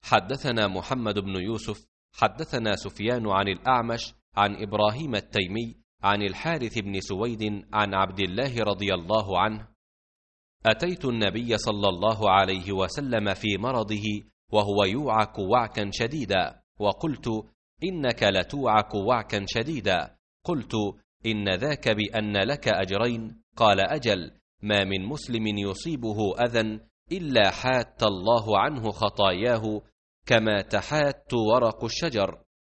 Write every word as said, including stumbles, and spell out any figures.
حدثنا محمد بن يوسف حدثنا سفيان عن الأعمش عن إبراهيم التيمي عن الحارث بن سويد عن عبد الله رضي الله عنه: أتيت النبي صلى الله عليه وسلم في مرضه وهو يوعك وعكا شديدا، وقلت: إنك لتوعك وعكا شديدا. قلت: إن ذاك بأن لك أجرين؟ قال: أجل، ما من مسلم يصيبه أذى إلا حات الله عنه خطاياه كما تحات ورق الشجر.